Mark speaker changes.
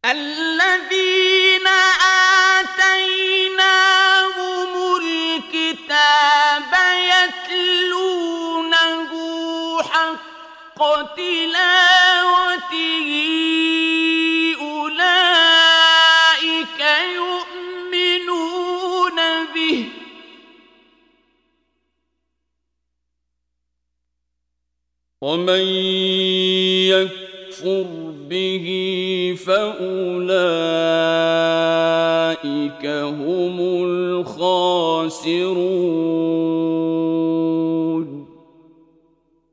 Speaker 1: الذين آتيناهم الكتاب يتلونه حق تلاوته أولئك يؤمنون به ومن يكفر به فأولئك هم الخاسرون